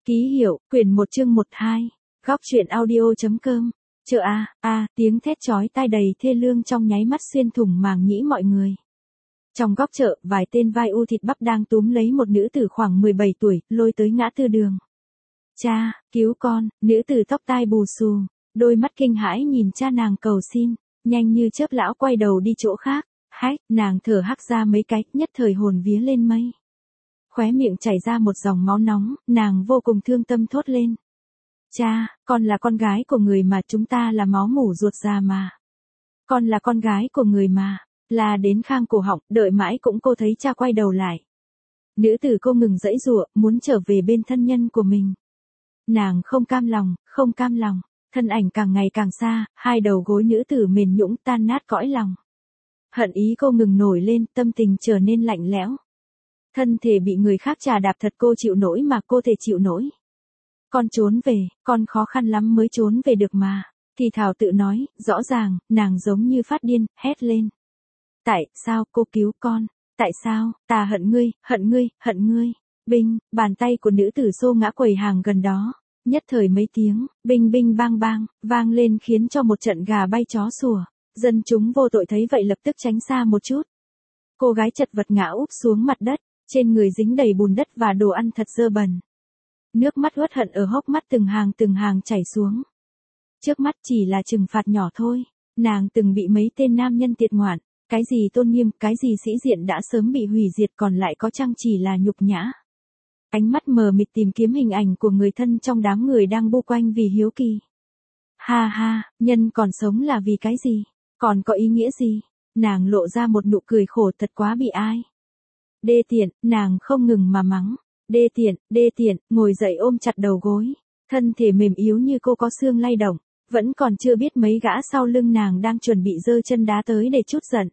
Ký hiệu, quyển 1 chương 12, góc truyện audio.com, chợ tiếng thét chói tai đầy thê lương trong nháy mắt xuyên thủng màng nhĩ mọi người. Trong góc chợ, vài tên vai u thịt bắp đang túm lấy một nữ tử khoảng 17 tuổi, lôi tới ngã tư đường. Cha, cứu con, nữ tử tóc tai bù xù, đôi mắt kinh hãi nhìn cha nàng cầu xin, nhanh như chớp lão quay đầu đi chỗ khác, nàng thở hắt ra mấy cái, nhất thời hồn vía lên mây. Khóe miệng chảy ra một dòng máu nóng, nàng vô cùng thương tâm thốt lên. Cha, con là con gái của người mà, chúng ta là máu mủ ruột già mà. Con là con gái của người mà, là đến khang cổ họng, đợi mãi cũng cô thấy cha quay đầu lại. Nữ tử cô ngừng giãy giụa, muốn trở về bên thân nhân của mình. Nàng không cam lòng, thân ảnh càng ngày càng xa, hai đầu gối nữ tử mềm nhũn tan nát cõi lòng. Hận ý cô ngừng nổi lên, tâm tình trở nên lạnh lẽo. Thân thể bị người khác chà đạp thật cô chịu nổi mà cô thể chịu nổi. Con trốn về, con khó khăn lắm mới trốn về được mà. Thì thảo tự nói, rõ ràng, nàng giống như phát điên, hét lên. Tại sao cô cứu con? Tại sao, ta hận ngươi. Binh, bàn tay của nữ tử xô ngã quầy hàng gần đó. Nhất thời mấy tiếng, binh binh bang bang, vang lên khiến cho một trận gà bay chó sủa. Dân chúng vô tội thấy vậy lập tức tránh xa một chút. Cô gái chật vật ngã úp xuống mặt đất, trên người dính đầy bùn đất và đồ ăn thật dơ bẩn. Nước mắt uất hận ở hốc mắt từng hàng chảy xuống. Trước mắt chỉ là trừng phạt nhỏ thôi, nàng từng bị mấy tên nam nhân tiệt ngoạn, cái gì tôn nghiêm, cái gì sĩ diện đã sớm bị hủy diệt, còn lại có chăng chỉ là nhục nhã. Ánh mắt mờ mịt tìm kiếm hình ảnh của người thân trong đám người đang bu quanh vì hiếu kỳ. Ha, nhân còn sống là vì cái gì? Còn có ý nghĩa gì? Nàng lộ ra một nụ cười khổ, thật quá bị ai. Đê tiện, nàng không ngừng mà mắng. Đê tiện, ngồi dậy ôm chặt đầu gối. Thân thể mềm yếu như cô có xương lay động. Vẫn còn chưa biết mấy gã sau lưng nàng đang chuẩn bị giơ chân đá tới để trút giận.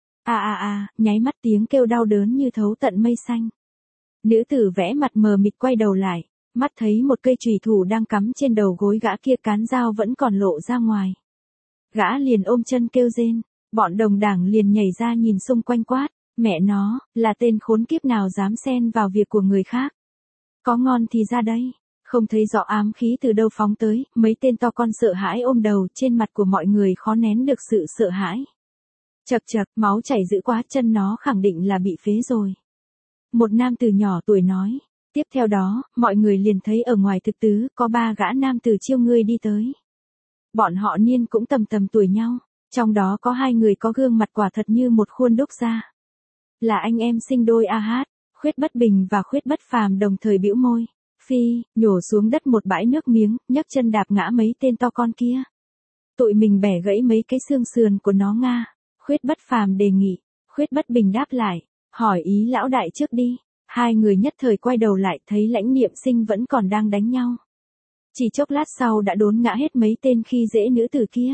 Nháy mắt tiếng kêu đau đớn như thấu tận mây xanh. Nữ tử vẽ mặt mờ mịt quay đầu lại, mắt thấy một cây chùy thủ đang cắm trên đầu gối gã kia, cán dao vẫn còn lộ ra ngoài. Gã liền ôm chân kêu rên, bọn đồng đảng liền nhảy ra nhìn xung quanh quát, mẹ nó, là tên khốn kiếp nào dám xen vào việc của người khác. Có ngon thì ra đây, không thấy rõ ám khí từ đâu phóng tới, mấy tên to con sợ hãi ôm đầu, trên mặt của mọi người khó nén được sự sợ hãi. Chậc, máu chảy dữ quá, chân nó khẳng định là bị phế rồi. Một nam tử nhỏ tuổi nói, tiếp theo đó, mọi người liền thấy ở ngoài thực tứ, có 3 gã nam tử chiêu ngươi đi tới. Bọn họ niên cũng tầm tuổi nhau, trong đó có 2 người có gương mặt quả thật như một khuôn đúc ra. Là anh em sinh đôi A. Khuyết Bất Bình và Khuyết Bất Phàm đồng thời bĩu môi, nhổ xuống đất một bãi nước miếng, nhấc chân đạp ngã mấy tên to con kia. Tụi mình bẻ gãy mấy cái xương sườn của nó nga. Khuyết Bất Phàm đề nghị, Khuyết Bất Bình đáp lại, hỏi ý lão đại trước đi. 2 người nhất thời quay đầu lại thấy Lãnh Niệm Sinh vẫn còn đang đánh nhau. Chỉ chốc lát sau đã đốn ngã hết mấy tên khi dễ nữ tử kia.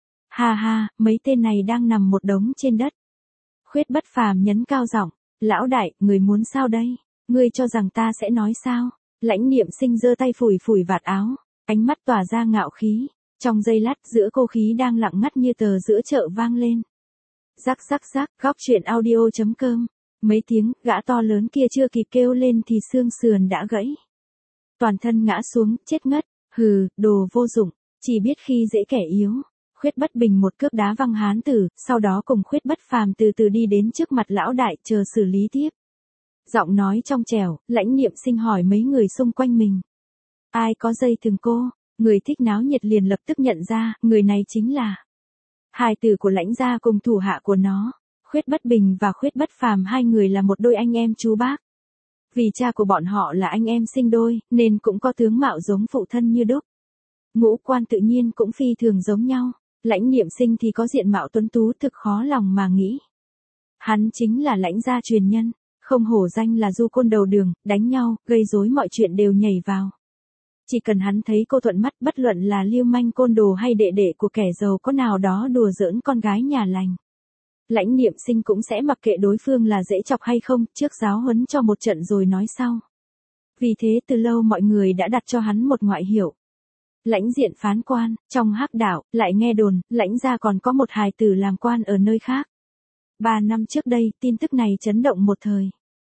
Ha, mấy tên này đang nằm một đống trên đất. Khuyết Bất Phàm nhấn cao giọng, lão đại, người muốn sao đây? Ngươi cho rằng ta sẽ nói sao? Lãnh Niệm Sinh giơ tay phủi vạt áo, ánh mắt tỏa ra ngạo khí. Trong giây lát giữa cô khí đang lặng ngắt như tờ giữa chợ vang lên. Rắc, góc truyện audio.com. Mấy tiếng, gã to lớn kia chưa kịp kêu lên thì xương sườn đã gãy. Toàn thân ngã xuống, chết ngất. Hừ, đồ vô dụng, chỉ biết khi dễ kẻ yếu. Khuyết Bất Bình một cước đá văng hán tử, sau đó cùng Khuyết Bất Phàm từ từ đi đến trước mặt lão đại chờ xử lý tiếp. Giọng nói trong trẻo, Lãnh Niệm Sinh hỏi mấy người xung quanh mình. Ai có dây thừng cô? Người thích náo nhiệt liền lập tức nhận ra, người này chính là hài tử của Lãnh gia cùng thủ hạ của nó. Khuyết Bất Bình và Khuyết Bất Phàm 2 người là một đôi anh em chú bác. Vì cha của bọn họ là anh em sinh đôi, nên cũng có tướng mạo giống phụ thân như đúc. Ngũ quan tự nhiên cũng phi thường giống nhau. Lãnh Niệm Sinh thì có diện mạo tuấn tú thực khó lòng mà nghĩ. Hắn chính là Lãnh gia truyền nhân, không hổ danh là du côn đầu đường, đánh nhau, gây rối mọi chuyện đều nhảy vào. Chỉ cần hắn thấy cô thuận mắt, bất luận là lưu manh côn đồ hay đệ đệ của kẻ giàu có nào đó đùa giỡn con gái nhà lành. Lãnh Niệm Sinh cũng sẽ mặc kệ đối phương là dễ chọc hay không, trước giáo huấn cho một trận rồi nói sau. Vì thế từ lâu mọi người đã đặt cho hắn một ngoại hiệu. Lãnh diện phán quan, trong hắc đạo, lại nghe đồn, Lãnh gia còn có một hài tử làm quan ở nơi khác. 3 năm trước đây, tin tức này chấn động một thời.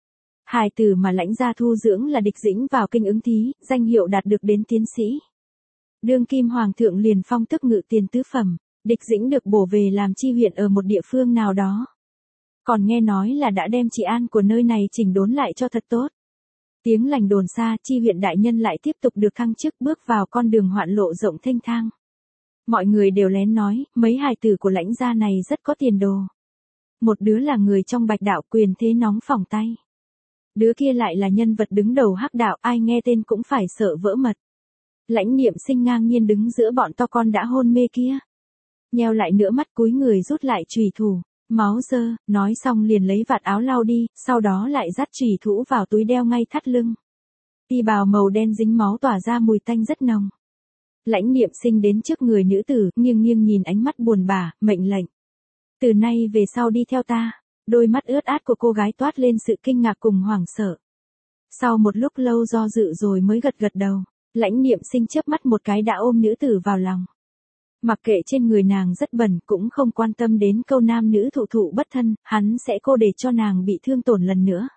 Hài tử mà Lãnh gia thu dưỡng là Địch Dĩnh vào kinh ứng thí, danh hiệu đạt được đến tiến sĩ. Đương kim hoàng thượng liền phong tước ngự tiền tứ phẩm, Địch Dĩnh được bổ về làm chi huyện ở một địa phương nào đó. Còn nghe nói là đã đem trị an của nơi này chỉnh đốn lại cho thật tốt. Tiếng lành đồn xa, chi huyện đại nhân lại tiếp tục được thăng chức, bước vào con đường hoạn lộ rộng thênh thang. Mọi người đều lén nói, mấy hài tử của Lãnh gia này rất có tiền đồ. Một đứa là người trong Bạch đạo, quyền thế nóng phỏng tay. Đứa kia lại là nhân vật đứng đầu Hắc đạo, ai nghe tên cũng phải sợ vỡ mật. Lãnh Niệm Sinh ngang nhiên đứng giữa bọn to con đã hôn mê kia. Nheo lại nửa mắt, cúi người rút lại chùy thủ, máu dơ, nói xong liền lấy vạt áo lau đi, sau đó lại dắt chùy thủ vào túi đeo ngay thắt lưng. Y bào màu đen dính máu tỏa ra mùi tanh rất nồng. Lãnh Niệm Sinh đến trước người nữ tử, nghiêng nghiêng nhìn, ánh mắt buồn bã, mệnh lệnh. Từ nay về sau đi theo ta. Đôi mắt ướt át của cô gái toát lên sự kinh ngạc cùng hoảng sợ. Sau một lúc lâu do dự rồi mới gật gật đầu. Lãnh Niệm Sinh chớp mắt một cái đã ôm nữ tử vào lòng. Mặc kệ trên người nàng rất bẩn, cũng không quan tâm đến câu nam nữ thụ thụ bất thân, hắn sẽ cô để cho nàng bị thương tổn lần nữa.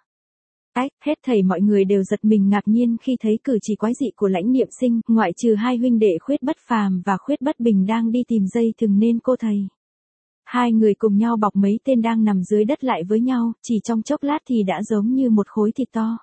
Hết thảy mọi người đều giật mình ngạc nhiên khi thấy cử chỉ quái dị của Lãnh Niệm Sinh, ngoại trừ hai huynh đệ Khuyết Bất Phàm và Khuyết Bất Bình đang đi tìm dây thừng nên cô thầy. Hai người cùng nhau bọc mấy tên đang nằm dưới đất lại với nhau, chỉ trong chốc lát thì đã giống như một khối thịt to.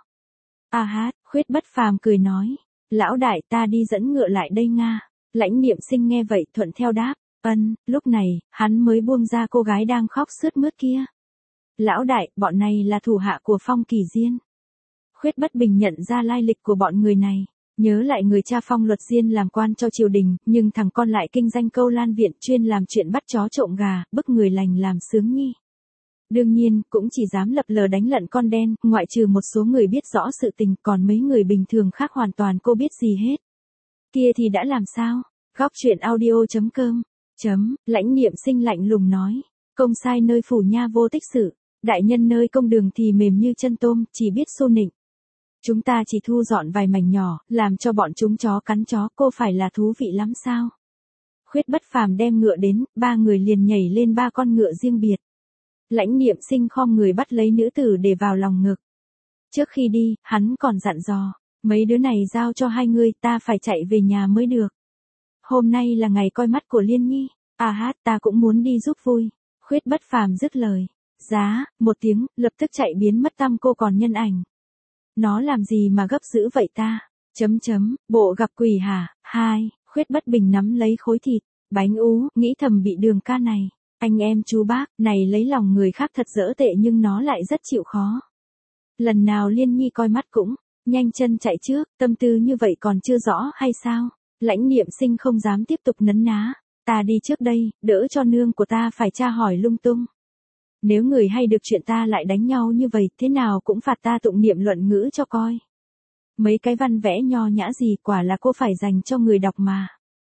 Khuyết Bất Phàm cười nói, lão đại, ta đi dẫn ngựa lại đây nga. Lãnh Niệm Sinh nghe vậy thuận theo đáp, lúc này, hắn mới buông ra cô gái đang khóc sướt mướt kia. Lão đại, bọn này là thủ hạ của Phong Kỳ Diên. Khuyết Bất Bình nhận ra lai lịch của bọn người này. Nhớ lại người cha Phong Luật Diên làm quan cho triều đình, nhưng thằng con lại kinh danh Câu Lan Viện, chuyên làm chuyện bắt chó trộm gà, bức người lành làm sướng nhi. Đương nhiên, cũng chỉ dám lập lờ đánh lận con đen, ngoại trừ một số người biết rõ sự tình, còn mấy người bình thường khác hoàn toàn cô biết gì hết. Kia thì đã làm sao? Góc truyện audio.com. Lãnh Niệm Sinh lạnh lùng nói. Công sai nơi phủ nha vô tích sự. Đại nhân nơi công đường thì mềm như chân tôm, chỉ biết xô nịnh. Chúng ta chỉ thu dọn vài mảnh nhỏ, làm cho bọn chúng chó cắn chó, cô phải là thú vị lắm sao? Khuyết Bất Phàm đem ngựa đến, ba người liền nhảy lên ba con ngựa riêng biệt. Lãnh Niệm Sinh khom người bắt lấy nữ tử để vào lòng ngực. Trước khi đi, hắn còn dặn dò, mấy đứa này giao cho hai người, ta phải chạy về nhà mới được. Hôm nay là ngày coi mắt của Liên Nhi, ta cũng muốn đi giúp vui. Khuyết Bất Phàm dứt lời, giá, một tiếng, lập tức chạy biến mất tăm cô còn nhân ảnh. Nó làm gì mà gấp dữ vậy ta? Bộ gặp quỷ hả? Khuyết Bất Bình nắm lấy khối thịt, bánh ú, nghĩ thầm bị Đường ca này. Anh em chú bác, này lấy lòng người khác thật dở tệ nhưng nó lại rất chịu khó. Lần nào Liên Nhi coi mắt cũng, nhanh chân chạy trước, tâm tư như vậy còn chưa rõ hay sao? Lãnh Niệm Sinh không dám tiếp tục nấn ná. Ta đi trước đây, đỡ cho nương của ta phải tra hỏi lung tung. Nếu người hay được chuyện ta lại đánh nhau như vậy, thế nào cũng phạt ta tụng niệm luận ngữ cho coi. Mấy cái văn vẽ nho nhã gì, quả là cô phải dành cho người đọc mà.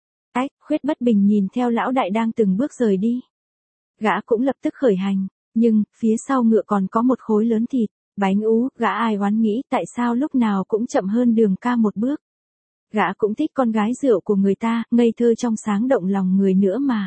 Khuyết Bất Bình nhìn theo lão đại đang từng bước rời đi. Gã cũng lập tức khởi hành, nhưng, phía sau ngựa còn có một khối lớn thịt, bánh ú, gã ai oán nghĩ tại sao lúc nào cũng chậm hơn Đường ca một bước. Gã cũng thích con gái rượu của người ta, ngây thơ trong sáng động lòng người nữa mà.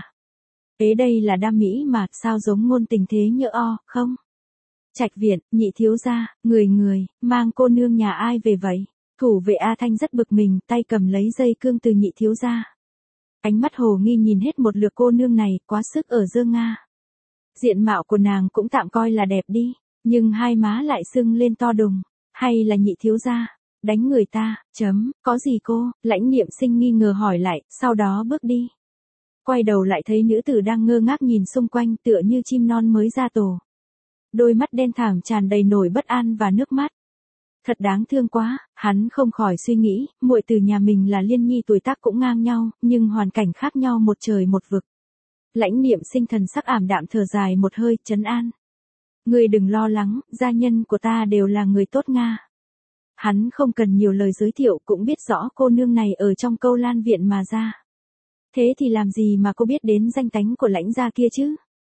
Đây là đam mỹ mà, sao giống ngôn tình thế nhỡ không? Trạch viện, Nhị thiếu gia, người, mang cô nương nhà ai về vậy? Thủ vệ A Thanh rất bực mình, tay cầm lấy dây cương từ Nhị thiếu gia. Ánh mắt hồ nghi nhìn hết một lượt cô nương này, quá sức ở dơ nga. Diện mạo của nàng cũng tạm coi là đẹp đi, nhưng hai má lại sưng lên to đùng, hay là Nhị thiếu gia đánh người ta? Có gì cô? Lãnh Niệm Sinh nghi ngờ hỏi lại, sau đó bước đi. Quay đầu lại thấy nữ tử đang ngơ ngác nhìn xung quanh, tựa như chim non mới ra tổ. Đôi mắt đen thẳm tràn đầy nỗi bất an và nước mắt. Thật đáng thương quá, hắn không khỏi suy nghĩ, muội từ nhà mình là Liên Nhi tuổi tác cũng ngang nhau, nhưng hoàn cảnh khác nhau một trời một vực. Lãnh Niệm Sinh thần sắc ảm đạm thở dài một hơi, trấn an. Người đừng lo lắng, gia nhân của ta đều là người tốt nga. Hắn không cần nhiều lời giới thiệu cũng biết rõ cô nương này ở trong Câu Lan Viện mà ra. Thế thì làm gì mà cô biết đến danh tánh của Lãnh gia kia chứ?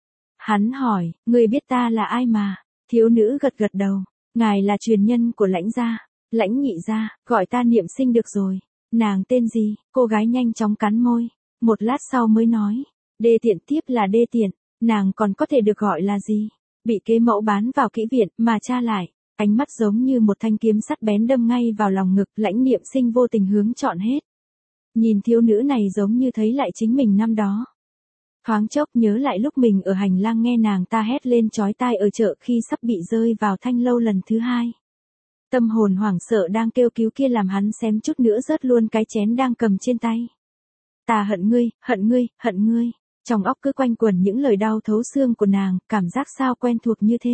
Hắn hỏi, người biết ta là ai mà? Thiếu nữ gật gật đầu, ngài là truyền nhân của Lãnh gia. Lãnh Nhị gia, gọi ta Niệm Sinh được rồi. Nàng tên gì? Cô gái nhanh chóng cắn môi, một lát sau mới nói, Đê Tiện, tiếp là Đê Tiện. Nàng còn có thể được gọi là gì? Bị kế mẫu bán vào kỹ viện mà tra lại, Ánh mắt giống như một thanh kiếm sắt bén đâm ngay vào lòng ngực, Lãnh Niệm Sinh vô tình hướng chọn hết. Nhìn thiếu nữ này giống như thấy lại chính mình năm đó. Thoáng chốc nhớ lại lúc mình ở hành lang nghe nàng ta hét lên chói tai ở chợ khi sắp bị rơi vào thanh lâu lần thứ hai. Tâm hồn hoảng sợ đang kêu cứu kia làm hắn xém chút nữa rớt luôn cái chén đang cầm trên tay. Ta hận ngươi, hận ngươi, hận ngươi. Trong óc cứ quanh quẩn những lời đau thấu xương của nàng, cảm giác sao quen thuộc như thế.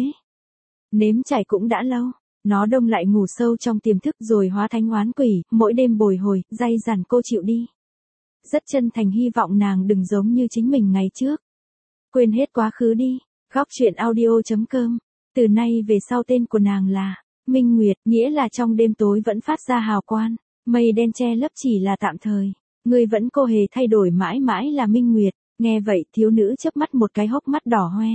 Nếm trải cũng đã lâu, nó đông lại ngủ sâu trong tiềm thức rồi hóa thánh oán quỷ, mỗi đêm bồi hồi, day dằn cô chịu đi. Rất chân thành hy vọng nàng đừng giống như chính mình ngày trước. Quên hết quá khứ đi. Góc truyện audio.com. Từ nay về sau tên của nàng là Minh Nguyệt, nghĩa là trong đêm tối vẫn phát ra hào quang, mây đen che lấp chỉ là tạm thời. Ngươi vẫn cô hề thay đổi mãi mãi là Minh Nguyệt. Nghe vậy thiếu nữ chớp mắt một cái hốc mắt đỏ hoe.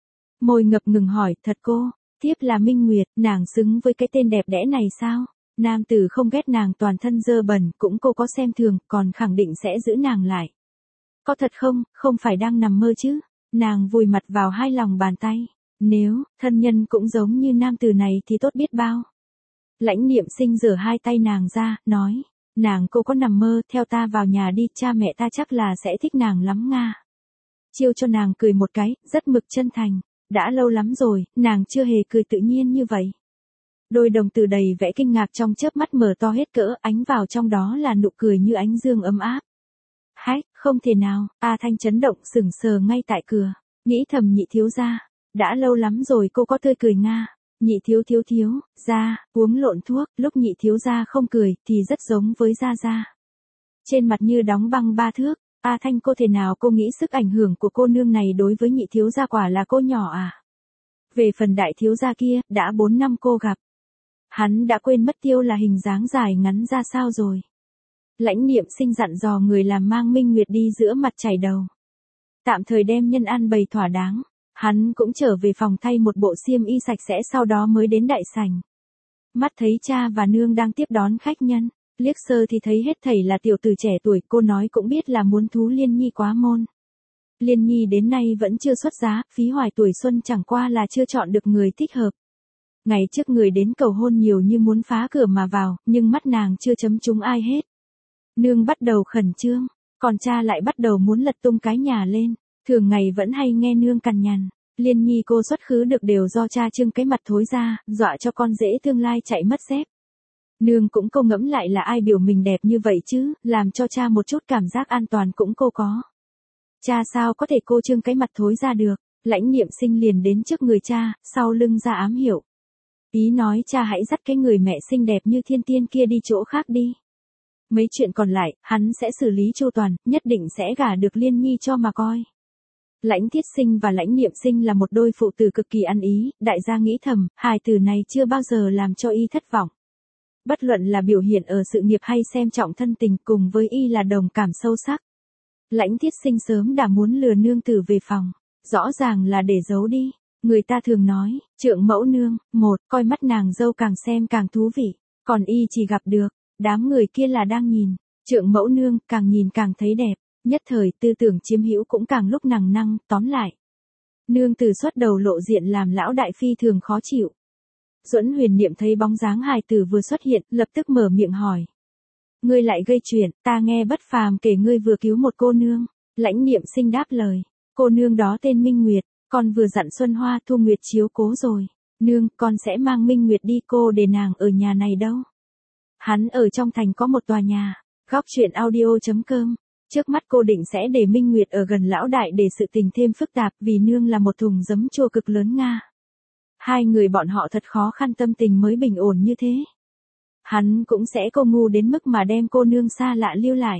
Môi ngập ngừng hỏi, thật cô, tiếp là Minh Nguyệt, nàng xứng với cái tên đẹp đẽ này sao? Nam tử không ghét nàng toàn thân dơ bẩn, cũng cô có xem thường, còn khẳng định sẽ giữ nàng lại. Có thật không, không phải đang nằm mơ chứ? Nàng vùi mặt vào hai lòng bàn tay. Nếu, thân nhân cũng giống như nam tử này thì tốt biết bao. Lãnh Niệm Sinh giở hai tay nàng ra, nói. Nàng cô có nằm mơ, theo ta vào nhà đi, cha mẹ ta chắc là sẽ thích nàng lắm nga. Chiêu cho nàng cười một cái, rất mực chân thành. Đã lâu lắm rồi, nàng chưa hề cười tự nhiên như vậy. Đôi đồng tử đầy vẻ kinh ngạc trong chớp mắt mở to hết cỡ, ánh vào trong đó là nụ cười như ánh dương ấm áp. Hách, không thể nào, A Thanh chấn động sững sờ ngay tại cửa, nghĩ thầm Nhị thiếu gia, đã lâu lắm rồi cô có tươi cười nga. Nhị thiếu gia, uống lộn thuốc, lúc Nhị thiếu gia không cười thì rất giống với gia gia. Trên mặt như đóng băng ba thước, A Thanh cô thể nào cô nghĩ sức ảnh hưởng của cô nương này đối với Nhị thiếu gia quả là cô nhỏ à? Về phần đại thiếu gia kia, đã 4 năm cô gặp. Hắn đã quên mất tiêu là hình dáng dài ngắn ra sao rồi. Lãnh Niệm Sinh dặn dò người làm mang Minh Nguyệt đi giữa mặt chảy đầu. Tạm thời đem nhân ăn bày thỏa đáng. Hắn cũng trở về phòng thay một bộ xiêm y sạch sẽ sau đó mới đến đại sảnh. Mắt thấy cha và nương đang tiếp đón khách nhân, liếc sơ thì thấy hết thảy là tiểu tử trẻ tuổi, cô nói cũng biết là muốn thú Liên Nhi quá môn. Liên Nhi đến nay vẫn chưa xuất giá, phí hoài tuổi xuân chẳng qua là chưa chọn được người thích hợp. Ngày trước người đến cầu hôn nhiều như muốn phá cửa mà vào, nhưng mắt nàng chưa chấm trúng ai hết. Nương bắt đầu khẩn trương, còn cha lại bắt đầu muốn lật tung cái nhà lên. Thường ngày vẫn hay nghe nương cằn nhằn, Liên Nhi cô xuất khứ được đều do cha trưng cái mặt thối ra, dọa cho con dễ tương lai chạy mất dép. Nương cũng câu ngẫm lại là ai biểu mình đẹp như vậy chứ, làm cho cha một chút cảm giác an toàn cũng cô có. Cha sao có thể cô trưng cái mặt thối ra được, Lãnh Niệm Sinh liền đến trước người cha, sau lưng ra ám hiệu. Ý nói cha hãy dắt cái người mẹ xinh đẹp như thiên tiên kia đi chỗ khác đi. Mấy chuyện còn lại, hắn sẽ xử lý chu toàn, nhất định sẽ gả được Liên Nhi cho mà coi. Lãnh Thiết Sinh và Lãnh Niệm Sinh là một đôi phụ tử cực kỳ ăn ý, đại gia nghĩ thầm, hài tử này chưa bao giờ làm cho y thất vọng. Bất luận là biểu hiện ở sự nghiệp hay xem trọng thân tình, cùng với y là đồng cảm sâu sắc. Lãnh Thiết Sinh sớm đã muốn lừa nương tử về phòng, rõ ràng là để giấu đi. Người ta thường nói, trượng mẫu nương, coi mắt nàng dâu càng xem càng thú vị, còn y chỉ gặp được, đám người kia là đang nhìn, trượng mẫu nương càng nhìn càng thấy đẹp. Nhất thời tư tưởng chiếm hữu cũng càng lúc nằng năng, tóm lại. Nương tử xuất đầu lộ diện làm lão đại phi thường khó chịu. Duẫn Huyền Niệm thấy bóng dáng hài tử vừa xuất hiện, lập tức mở miệng hỏi. Ngươi lại gây chuyện, ta nghe bất phàm kể ngươi vừa cứu một cô nương. Lãnh Niệm Sinh đáp lời, cô nương đó tên Minh Nguyệt, con vừa dặn Xuân Hoa Thu Nguyệt chiếu cố rồi. Nương, con sẽ mang Minh Nguyệt đi cô để nàng ở nhà này đâu. Hắn ở trong thành có một tòa nhà. Góc truyện audio.com. Trước mắt cô định sẽ để Minh Nguyệt ở gần lão đại để sự tình thêm phức tạp vì nương là một thùng giấm chua cực lớn nga. Hai người bọn họ thật khó khăn tâm tình mới bình ổn như thế. Hắn cũng sẽ cô ngu đến mức mà đem cô nương xa lạ lưu lại.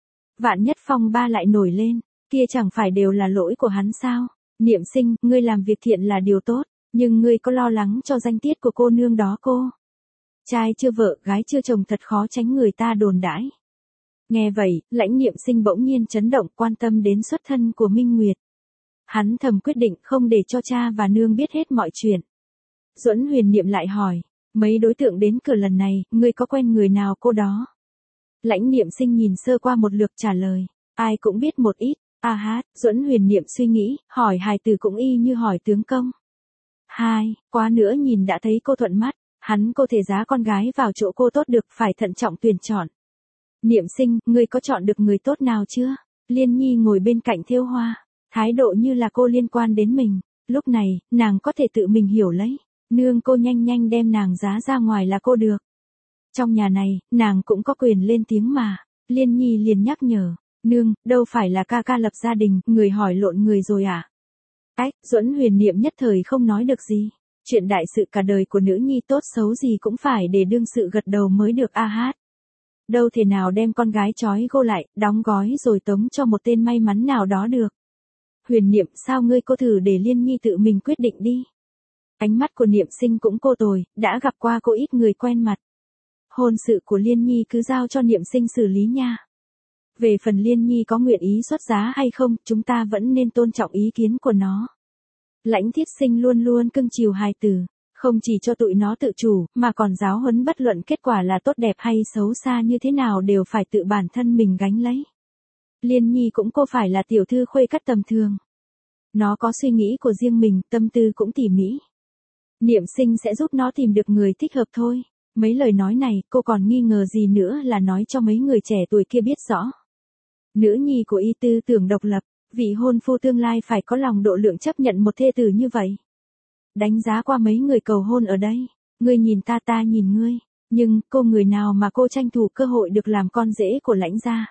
Vạn nhất phong ba lại nổi lên, kia chẳng phải đều là lỗi của hắn sao? Niệm Sinh, ngươi làm việc thiện là điều tốt, nhưng ngươi có lo lắng cho danh tiết của cô nương đó cô? Trai chưa vợ, gái chưa chồng thật khó tránh người ta đồn đãi. Nghe vậy, Lãnh Niệm Sinh bỗng nhiên chấn động quan tâm đến xuất thân của Minh Nguyệt. Hắn thầm quyết định không để cho cha và nương biết hết mọi chuyện. Duẫn Huyền Niệm lại hỏi, mấy đối tượng đến cửa lần này, ngươi có quen người nào cô đó? Lãnh Niệm Sinh nhìn sơ qua một lượt trả lời, ai cũng biết một ít. Duẫn Huyền Niệm suy nghĩ, hỏi hài tử cũng y như hỏi tướng công. Quá nữa nhìn đã thấy cô thuận mắt, Hắn cô thể giá con gái vào chỗ cô tốt được, phải thận trọng tuyển chọn. Niệm Sinh, ngươi có chọn được người tốt nào chưa? Liên Nhi ngồi bên cạnh thêu hoa, thái độ như là cô liên quan đến mình. Lúc này, nàng có thể tự mình hiểu lấy. Nương cô nhanh nhanh đem nàng giá ra ngoài là cô được. Trong nhà này, nàng cũng có quyền lên tiếng mà. Liên Nhi liền nhắc nhở. Nương, đâu phải là ca ca lập gia đình, người hỏi lộn người rồi à? Ách, Duẫn Huyền Niệm nhất thời không nói được gì. Chuyện đại sự cả đời của nữ nhi tốt xấu gì cũng phải để đương sự gật đầu mới được a hát. Đâu thể nào đem con gái trói gô lại, đóng gói rồi tống cho một tên may mắn nào đó được. Huyền Niệm, sao ngươi cô thử để Liên Nhi tự mình quyết định đi. Ánh mắt của Niệm Sinh cũng cô tồi, đã gặp qua cô ít người quen mặt. Hôn sự của Liên Nhi cứ giao cho Niệm Sinh xử lý nha. Về phần Liên Nhi có nguyện ý xuất giá hay không, chúng ta vẫn nên tôn trọng ý kiến của nó. Lãnh Thiết Sinh luôn luôn cưng chiều hài tử, không chỉ cho tụi nó tự chủ, mà còn giáo huấn bất luận kết quả là tốt đẹp hay xấu xa như thế nào đều phải tự bản thân mình gánh lấy. Liên Nhi cũng cô phải là tiểu thư khuê cắt tầm thường. Nó có suy nghĩ của riêng mình, tâm tư cũng tỉ mỉ. Niệm Sinh sẽ giúp nó tìm được người thích hợp thôi. Mấy lời nói này, cô còn nghi ngờ gì nữa là nói cho mấy người trẻ tuổi kia biết rõ. Nữ nhi của y tư tưởng độc lập, vị hôn phu tương lai phải có lòng độ lượng chấp nhận một thê tử như vậy. Đánh giá qua mấy người cầu hôn ở đây, ngươi nhìn ta, ta nhìn ngươi, nhưng cô người nào mà cô tranh thủ cơ hội được làm con rể của Lãnh gia.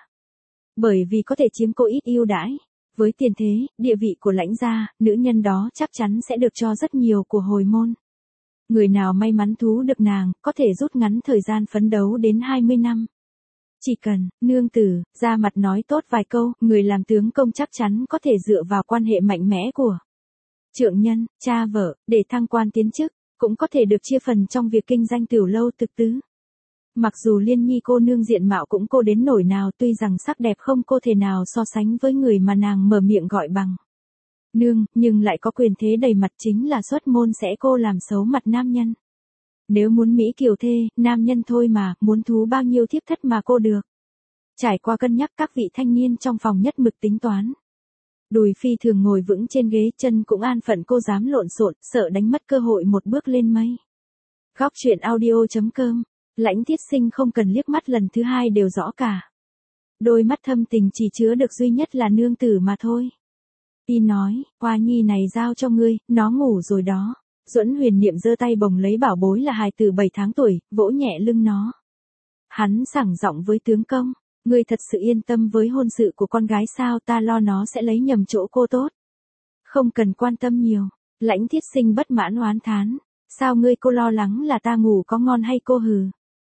Bởi vì có thể chiếm cô ít ưu đãi, với tiền thế, địa vị của Lãnh gia, nữ nhân đó chắc chắn sẽ được cho rất nhiều của hồi môn. Người nào may mắn thú được nàng, có thể rút ngắn thời gian phấn đấu đến 20 năm. Chỉ cần, nương tử, ra mặt nói tốt vài câu, người làm tướng công chắc chắn có thể dựa vào quan hệ mạnh mẽ của trượng nhân, cha vợ, để thăng quan tiến chức, cũng có thể được chia phần trong việc kinh doanh tiểu lâu thực tứ. Mặc dù Liên Nhi cô nương diện mạo cũng cô đến nổi nào, tuy rằng sắc đẹp không cô thể nào so sánh với người mà nàng mở miệng gọi bằng nương, nhưng lại có quyền thế đầy mặt, chính là xuất môn sẽ cô làm xấu mặt nam nhân. Nếu muốn Mỹ kiều thê, nam nhân thôi mà, muốn thú bao nhiêu thiếp thất mà cô được. Trải qua cân nhắc, các vị thanh niên trong phòng nhất mực tính toán. Đùi phi thường ngồi vững trên ghế, chân cũng an phận, cô dám lộn xộn, sợ đánh mất cơ hội một bước lên mây. Góc truyện audio.com. Lãnh Thiết Sinh không cần liếc mắt lần thứ hai đều rõ cả. Đôi mắt thâm tình chỉ chứa được duy nhất là nương tử mà thôi. Y nói, Hoa Nhi này giao cho ngươi, nó ngủ rồi đó. Duẫn Huyền Niệm giơ tay bồng lấy bảo bối là hài tử 7 tháng tuổi, vỗ nhẹ lưng nó. Hắn sảng giọng với tướng công, ngươi thật sự yên tâm với hôn sự của con gái sao, ta lo nó sẽ lấy nhầm chỗ cô tốt. Không cần quan tâm nhiều. Lãnh Thiết Sinh bất mãn oán thán, sao ngươi cô lo lắng là ta ngủ có ngon hay cô hừ.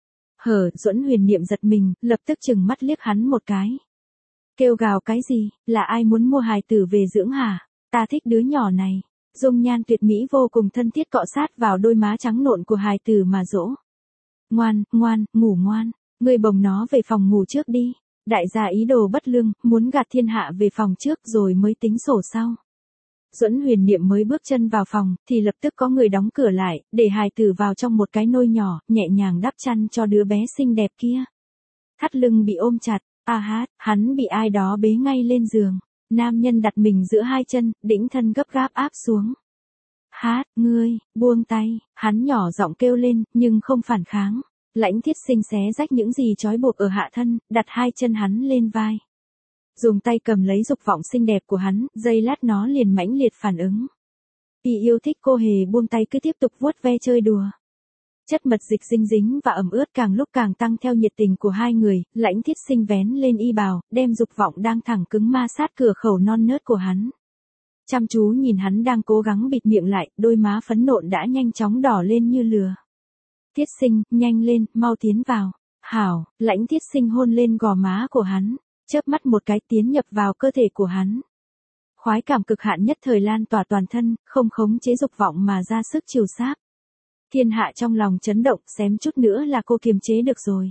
Duẫn Huyền Niệm giật mình, lập tức chừng mắt liếc hắn một cái. Kêu gào cái gì, là ai muốn mua hài tử về dưỡng hả? Ta thích đứa nhỏ này. Dung nhan tuyệt mỹ vô cùng thân thiết cọ sát vào đôi má trắng nộn của hài tử mà dỗ. Ngoan, ngoan, ngủ ngoan, ngươi bồng nó về phòng ngủ trước đi. Đại gia ý đồ bất lương, muốn gạt thiên hạ về phòng trước rồi mới tính sổ sau. Duẫn Huyền Niệm mới bước chân vào phòng, thì lập tức có người đóng cửa lại, để hài tử vào trong một cái nôi nhỏ, nhẹ nhàng đắp chăn cho đứa bé xinh đẹp kia. Thắt lưng bị ôm chặt, hắn bị ai đó bế ngay lên giường. Nam nhân đặt mình giữa hai chân, đĩnh thân gấp gáp áp xuống. Ngươi, buông tay, hắn nhỏ giọng kêu lên, nhưng không phản kháng. Lãnh Thiết Sinh xé rách những gì trói buộc ở hạ thân, đặt hai chân hắn lên vai. Dùng tay cầm lấy dục vọng xinh đẹp của hắn, giây lát nó liền mãnh liệt phản ứng. Y yêu thích cô hề buông tay cứ tiếp tục vuốt ve chơi đùa. Chất mật dịch dinh dính và ẩm ướt càng lúc càng tăng theo nhiệt tình của hai người, Lãnh Thiết Sinh vén lên y bào, đem dục vọng đang thẳng cứng ma sát cửa khẩu non nớt của hắn. Chăm chú nhìn hắn đang cố gắng bịt miệng lại, đôi má phấn nộn đã nhanh chóng đỏ lên như lửa. Thiết Sinh, nhanh lên, mau tiến vào. Hảo, Lãnh Thiết Sinh hôn lên gò má của hắn, chớp mắt một cái tiến nhập vào cơ thể của hắn. Khoái cảm cực hạn nhất thời lan tỏa toàn thân, không khống chế dục vọng mà ra sức chiều sáp. Thiên hạ trong lòng chấn động, xém chút nữa là cô kiềm chế được rồi.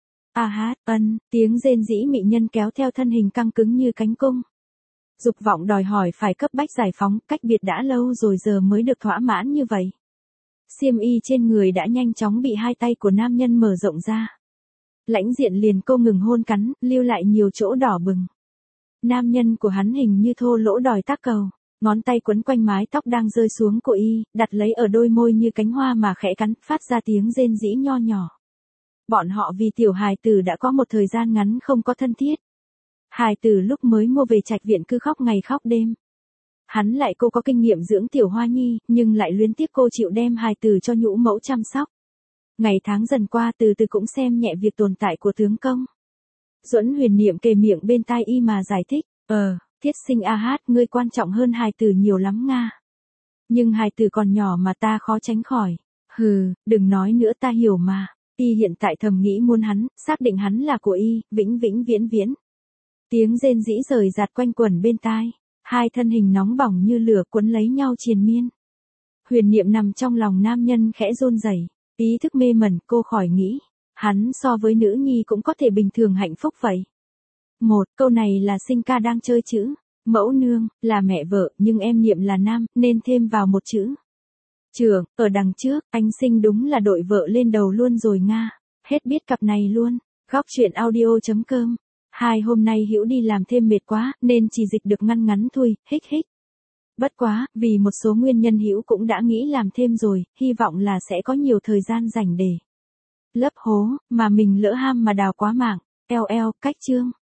Tiếng rên rỉ mị nhân kéo theo thân hình căng cứng như cánh cung. Dục vọng đòi hỏi phải cấp bách giải phóng, cách biệt đã lâu rồi giờ mới được thỏa mãn như vậy. Xiêm y trên người đã nhanh chóng bị hai tay của nam nhân mở rộng ra. Lãnh Diện liền cô ngừng hôn cắn, lưu lại nhiều chỗ đỏ bừng. Nam nhân của hắn hình như thô lỗ đòi tác cầu. Ngón tay quấn quanh mái tóc đang rơi xuống của y, đặt lấy ở đôi môi như cánh hoa mà khẽ cắn, phát ra tiếng rên rỉ nho nhỏ. Bọn họ vì tiểu hài tử đã có một thời gian ngắn không có thân thiết. Hài tử lúc mới mua về trạch viện cứ khóc ngày khóc đêm. Hắn lại cô có kinh nghiệm dưỡng tiểu hoa nhi, nhưng lại luyến tiếc cô chịu đem hài tử cho nhũ mẫu chăm sóc. Ngày tháng dần qua từ từ cũng xem nhẹ việc tồn tại của tướng công. Duẫn Huyền Niệm kề miệng bên tai y mà giải thích, Thiết Sinh a hát, ngươi quan trọng hơn hài tử nhiều lắm nga. Nhưng hài tử còn nhỏ mà ta khó tránh khỏi. Hừ, đừng nói nữa, ta hiểu mà. Y hiện tại thầm nghĩ muốn hắn, xác định hắn là của y, vĩnh vĩnh viễn viễn. Tiếng rên rỉ rời rạt quanh quẩn bên tai. Hai thân hình nóng bỏng như lửa quấn lấy nhau triền miên. Huyền Niệm nằm trong lòng nam nhân khẽ run rẩy, ý thức mê mẩn, cô khỏi nghĩ. Hắn so với nữ nhi cũng có thể bình thường hạnh phúc vậy. Câu này là Sinh ca đang chơi chữ. Mẫu nương, là mẹ vợ, nhưng em Niệm là nam, nên thêm vào một chữ. Trưởng, ở đằng trước, anh Sinh đúng là đội vợ lên đầu luôn rồi nga. Hết biết cặp này luôn. Góc truyện audio.com. Hôm nay Hữu đi làm thêm mệt quá, nên chỉ dịch được ngăn ngắn thôi, hích hích. Bất quá, vì một số nguyên nhân Hữu cũng đã nghĩ làm thêm rồi, hy vọng là sẽ có nhiều thời gian rảnh để lấp hố, mà mình lỡ ham mà đào quá mạng. Cách chương.